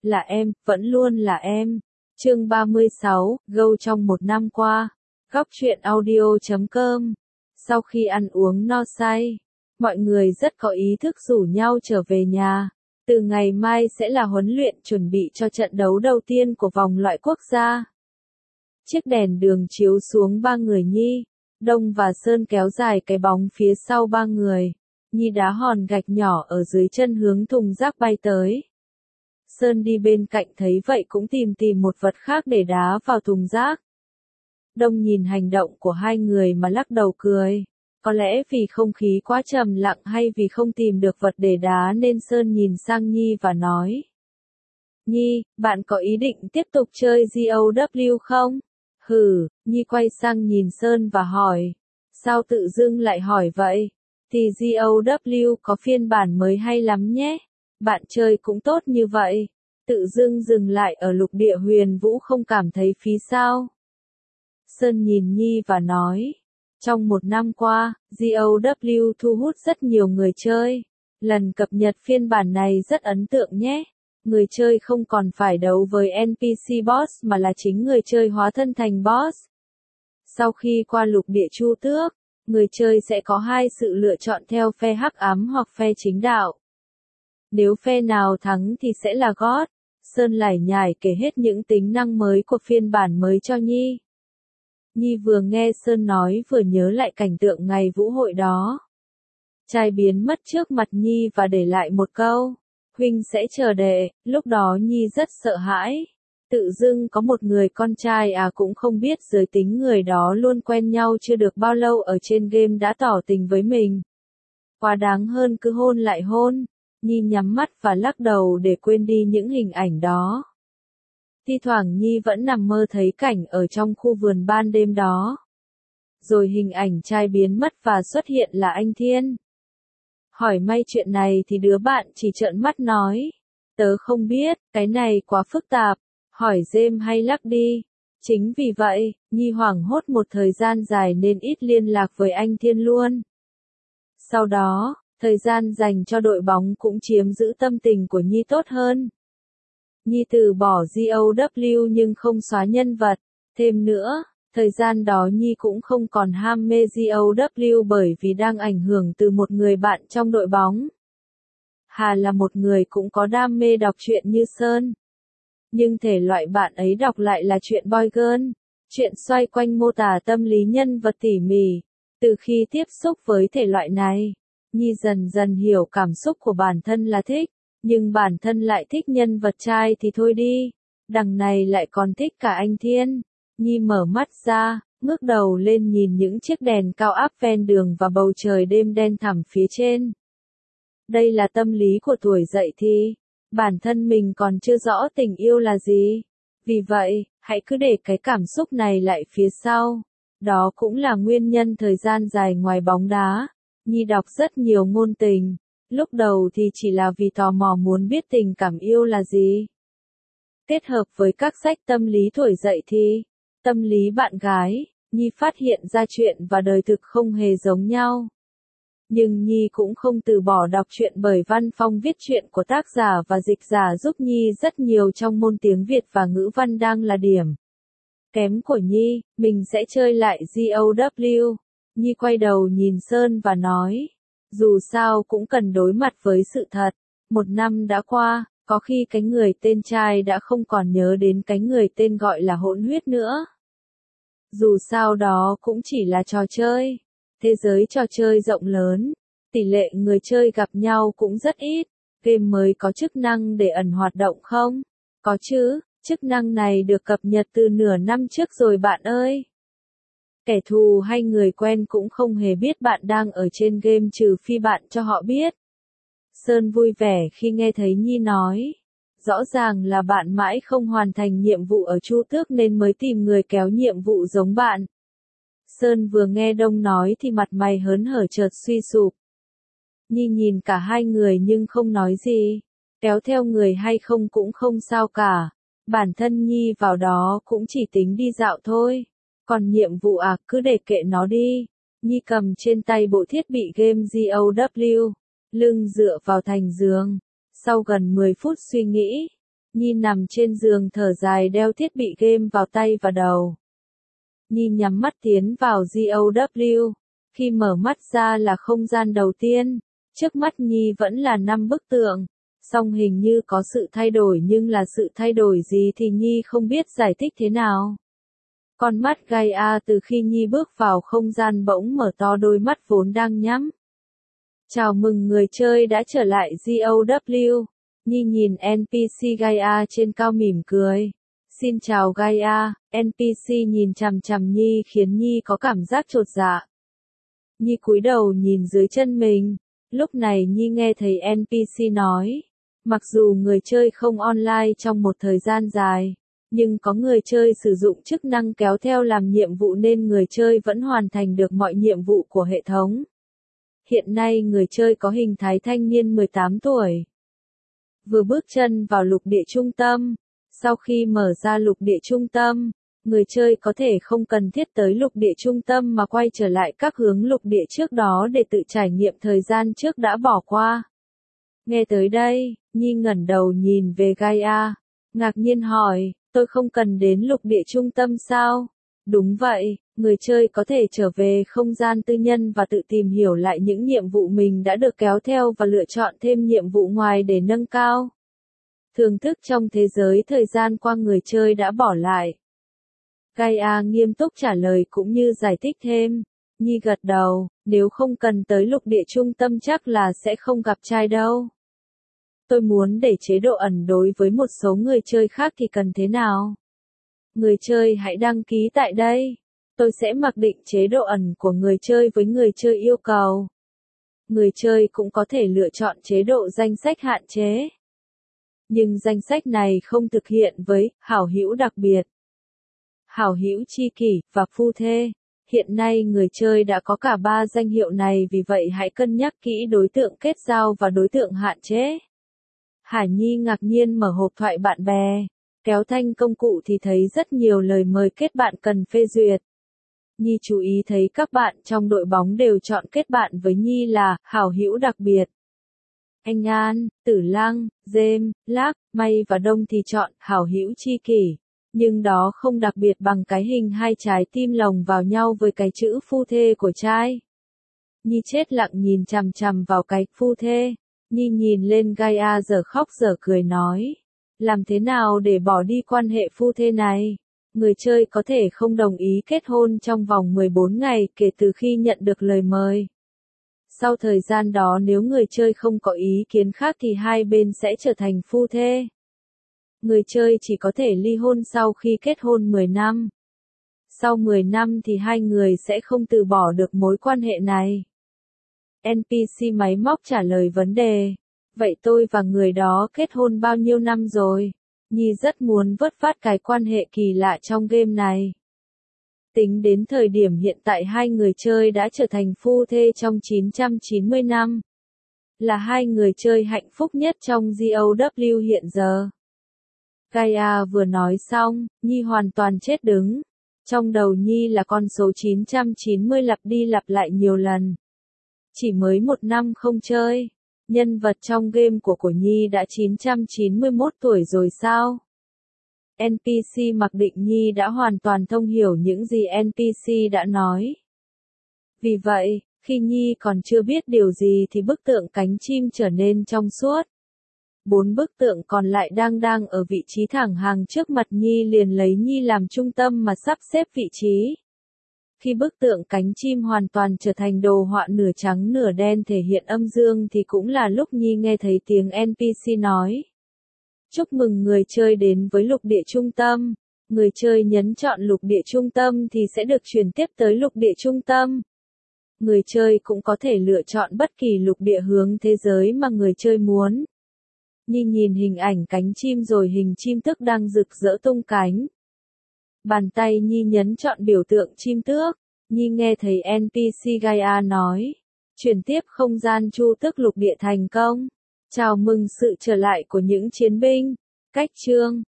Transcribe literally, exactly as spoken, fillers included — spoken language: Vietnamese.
là em, vẫn luôn là em. Chương ba mươi sáu, Go trong một năm qua. Góc truyện audio chấm com. Sau khi ăn uống no say, mọi người rất có ý thức rủ nhau trở về nhà. Từ ngày mai sẽ là huấn luyện chuẩn bị cho trận đấu đầu tiên của vòng loại quốc gia. Chiếc đèn đường chiếu xuống ba người Nhi, Đông và Sơn kéo dài cái bóng phía sau ba người. Nhi đá hòn gạch nhỏ ở dưới chân hướng thùng rác bay tới. Sơn đi bên cạnh thấy vậy cũng tìm tìm một vật khác để đá vào thùng rác. Đông nhìn hành động của hai người mà lắc đầu cười. Có lẽ vì không khí quá trầm lặng hay vì không tìm được vật để đá nên Sơn nhìn sang Nhi và nói. Nhi, bạn có ý định tiếp tục chơi giê o vê không? Hừ, Nhi quay sang nhìn Sơn và hỏi. Sao tự dưng lại hỏi vậy? Thì giê o vê có phiên bản mới hay lắm nhé. Bạn chơi cũng tốt như vậy. Tự dưng dừng lại ở lục địa huyền vũ không cảm thấy phí sao? Sơn nhìn Nhi và nói. Trong một năm qua, giê o vê thu hút rất nhiều người chơi. Lần cập nhật phiên bản này rất ấn tượng nhé. Người chơi không còn phải đấu với en pê xê boss mà là chính người chơi hóa thân thành boss. Sau khi qua lục địa Chu Tước, người chơi sẽ có hai sự lựa chọn theo phe hắc ám hoặc phe chính đạo. Nếu phe nào thắng thì sẽ là God. Sơn lải nhải kể hết những tính năng mới của phiên bản mới cho Nhi. Nhi vừa nghe Sơn nói vừa nhớ lại cảnh tượng ngày vũ hội đó. Trai biến mất trước mặt Nhi và để lại một câu. Huynh sẽ chờ đệ. Lúc đó Nhi rất sợ hãi. Tự dưng có một người con trai à cũng không biết giới tính người đó luôn quen nhau chưa được bao lâu ở trên game đã tỏ tình với mình. Quá đáng hơn cứ hôn lại hôn. Nhi nhắm mắt và lắc đầu để quên đi những hình ảnh đó. Thi thoảng Nhi vẫn nằm mơ thấy cảnh ở trong khu vườn ban đêm đó. Rồi hình ảnh trai biến mất và xuất hiện là anh Thiên. Hỏi may chuyện này thì đứa bạn chỉ trợn mắt nói. Tớ không biết, cái này quá phức tạp. Hỏi James hay lắc đi. Chính vì vậy, Nhi hoảng hốt một thời gian dài nên ít liên lạc với anh Thiên luôn. Sau đó, thời gian dành cho đội bóng cũng chiếm giữ tâm tình của Nhi tốt hơn. Nhi từ bỏ giê o vê nhưng không xóa nhân vật. Thêm nữa, thời gian đó Nhi cũng không còn ham mê giê o vê bởi vì đang ảnh hưởng từ một người bạn trong đội bóng. Hà là một người cũng có đam mê đọc truyện như Sơn. Nhưng thể loại bạn ấy đọc lại là chuyện boy girl. Chuyện xoay quanh mô tả tâm lý nhân vật tỉ mỉ. Từ khi tiếp xúc với thể loại này, Nhi dần dần hiểu cảm xúc của bản thân là thích. Nhưng bản thân lại thích nhân vật trai thì thôi đi. Đằng này lại còn thích cả anh Thiên. Nhi mở mắt ra, ngước đầu lên nhìn những chiếc đèn cao áp ven đường và bầu trời đêm đen thẳm phía trên. Đây là tâm lý của tuổi dậy thì. Bản thân mình còn chưa rõ tình yêu là gì. Vì vậy, hãy cứ để cái cảm xúc này lại phía sau. Đó cũng là nguyên nhân thời gian dài ngoài bóng đá. Nhi đọc rất nhiều ngôn tình. Lúc đầu thì chỉ là vì tò mò muốn biết tình cảm yêu là gì. Kết hợp với các sách tâm lý tuổi dậy thì, tâm lý bạn gái, Nhi phát hiện ra chuyện và đời thực không hề giống nhau. Nhưng Nhi cũng không từ bỏ đọc truyện bởi Văn Phong viết truyện của tác giả và dịch giả giúp Nhi rất nhiều trong môn tiếng Việt và ngữ văn đang là điểm kém của Nhi. Mình sẽ chơi lại giê o vê. Nhi quay đầu nhìn Sơn và nói. Dù sao cũng cần đối mặt với sự thật. Một năm đã qua, có khi cái người tên trai đã không còn nhớ đến cái người tên gọi là hỗn huyết nữa. Dù sao đó cũng chỉ là trò chơi. Thế giới trò chơi rộng lớn. Tỷ lệ người chơi gặp nhau cũng rất ít. Game mới có chức năng để ẩn hoạt động không? Có chứ, chức năng này được cập nhật từ nửa năm trước rồi bạn ơi. Kẻ thù hay người quen cũng không hề biết bạn đang ở trên game trừ phi bạn cho họ biết. Sơn vui vẻ khi nghe thấy Nhi nói. Rõ ràng là bạn mãi không hoàn thành nhiệm vụ ở Chu Tước nên mới tìm người kéo nhiệm vụ giống bạn. Sơn vừa nghe Đông nói thì mặt mày hớn hở chợt suy sụp. Nhi nhìn cả hai người nhưng không nói gì. Kéo theo người hay không cũng không sao cả. Bản thân Nhi vào đó cũng chỉ tính đi dạo thôi. Còn nhiệm vụ à, cứ để kệ nó đi. Nhi cầm trên tay bộ thiết bị game giê o vê, lưng dựa vào thành giường. Sau gần mười phút suy nghĩ, Nhi nằm trên giường thở dài đeo thiết bị game vào tay và đầu. Nhi nhắm mắt tiến vào giê o vê. Khi mở mắt ra là không gian đầu tiên. Trước mắt Nhi vẫn là năm bức tượng. Song hình như có sự thay đổi nhưng là sự thay đổi gì thì Nhi không biết giải thích thế nào. Con mắt Gaia từ khi Nhi bước vào không gian bỗng mở to đôi mắt vốn đang nhắm. Chào mừng người chơi đã trở lại giê o vê. Nhi nhìn en pê xê Gaia trên cao mỉm cười. Xin chào Gaia, en pê xê nhìn chằm chằm Nhi khiến Nhi có cảm giác chột dạ. Nhi cúi đầu nhìn dưới chân mình. Lúc này Nhi nghe thấy en pê xê nói. Mặc dù người chơi không online trong một thời gian dài, nhưng có người chơi sử dụng chức năng kéo theo làm nhiệm vụ nên người chơi vẫn hoàn thành được mọi nhiệm vụ của hệ thống. Hiện nay người chơi có hình thái thanh niên mười tám tuổi. Vừa bước chân vào lục địa trung tâm. Sau khi mở ra lục địa trung tâm, người chơi có thể không cần thiết tới lục địa trung tâm mà quay trở lại các hướng lục địa trước đó để tự trải nghiệm thời gian trước đã bỏ qua. Nghe tới đây, Nhi ngẩng đầu nhìn về Gaia, ngạc nhiên hỏi, tôi không cần đến lục địa trung tâm sao? Đúng vậy, người chơi có thể trở về không gian tư nhân và tự tìm hiểu lại những nhiệm vụ mình đã được kéo theo và lựa chọn thêm nhiệm vụ ngoài để nâng cao thưởng thức trong thế giới thời gian qua người chơi đã bỏ lại. Gaia nghiêm túc trả lời cũng như giải thích thêm. Nhi gật đầu, nếu không cần tới lục địa trung tâm chắc là sẽ không gặp trai đâu. Tôi muốn để chế độ ẩn đối với một số người chơi khác thì cần thế nào? Người chơi hãy đăng ký tại đây. Tôi sẽ mặc định chế độ ẩn của người chơi với người chơi yêu cầu. Người chơi cũng có thể lựa chọn chế độ danh sách hạn chế. Nhưng danh sách này không thực hiện với hảo hữu đặc biệt, hảo hữu tri kỷ và phu thê. Hiện nay người chơi đã có cả ba danh hiệu này, vì vậy hãy cân nhắc kỹ đối tượng kết giao và đối tượng hạn chế. Hải Nhi ngạc nhiên mở hộp thoại bạn bè, kéo thanh công cụ thì thấy rất nhiều lời mời kết bạn cần phê duyệt. Nhi chú ý thấy các bạn trong đội bóng đều chọn kết bạn với Nhi là hảo hữu đặc biệt. Anh An, Tử Lăng, James, Lác, May và Đông thì chọn hảo hữu tri kỷ, nhưng đó không đặc biệt bằng cái hình hai trái tim lồng vào nhau với cái chữ phu thê của trai. Nhi chết lặng nhìn chằm chằm vào cái phu thê. Nhi nhìn lên Gaia giờ khóc giờ cười nói. Làm thế nào để bỏ đi quan hệ phu thê này? Người chơi có thể không đồng ý kết hôn trong vòng mười bốn ngày kể từ khi nhận được lời mời. Sau thời gian đó nếu người chơi không có ý kiến khác thì hai bên sẽ trở thành phu thê. Người chơi chỉ có thể ly hôn sau khi kết hôn mười năm. Sau mười năm thì hai người sẽ không từ bỏ được mối quan hệ này. en pê xê máy móc trả lời vấn đề. Vậy tôi và người đó kết hôn bao nhiêu năm rồi? Nhi rất muốn vớt vát cái quan hệ kỳ lạ trong game này. Tính đến thời điểm hiện tại hai người chơi đã trở thành phu thê trong chín trăm chín mươi năm. Là hai người chơi hạnh phúc nhất trong giê o vê hiện giờ. Gaia vừa nói xong, Nhi hoàn toàn chết đứng. Trong đầu Nhi là con số chín trăm chín mươi lặp đi lặp lại nhiều lần. Chỉ mới một năm không chơi, nhân vật trong game của của Nhi đã chín trăm chín mươi mốt tuổi rồi sao? en pê xê mặc định Nhi đã hoàn toàn thông hiểu những gì en pê xê đã nói. Vì vậy, khi Nhi còn chưa biết điều gì thì bức tượng cánh chim trở nên trong suốt. Bốn bức tượng còn lại đang đang ở vị trí thẳng hàng trước mặt Nhi liền lấy Nhi làm trung tâm mà sắp xếp vị trí. Khi bức tượng cánh chim hoàn toàn trở thành đồ họa nửa trắng nửa đen thể hiện âm dương thì cũng là lúc Nhi nghe thấy tiếng en pê xê nói. Chúc mừng người chơi đến với lục địa trung tâm. Người chơi nhấn chọn lục địa trung tâm thì sẽ được chuyển tiếp tới lục địa trung tâm. Người chơi cũng có thể lựa chọn bất kỳ lục địa hướng thế giới mà người chơi muốn. Nhi nhìn hình ảnh cánh chim rồi hình chim tước đang rực rỡ tung cánh. Bàn tay Nhi nhấn chọn biểu tượng chim tước. Nhi nghe thấy en pê xê Gaia nói. Chuyển tiếp không gian chu tước lục địa thành công. Chào mừng sự trở lại của những chiến binh. Cách chương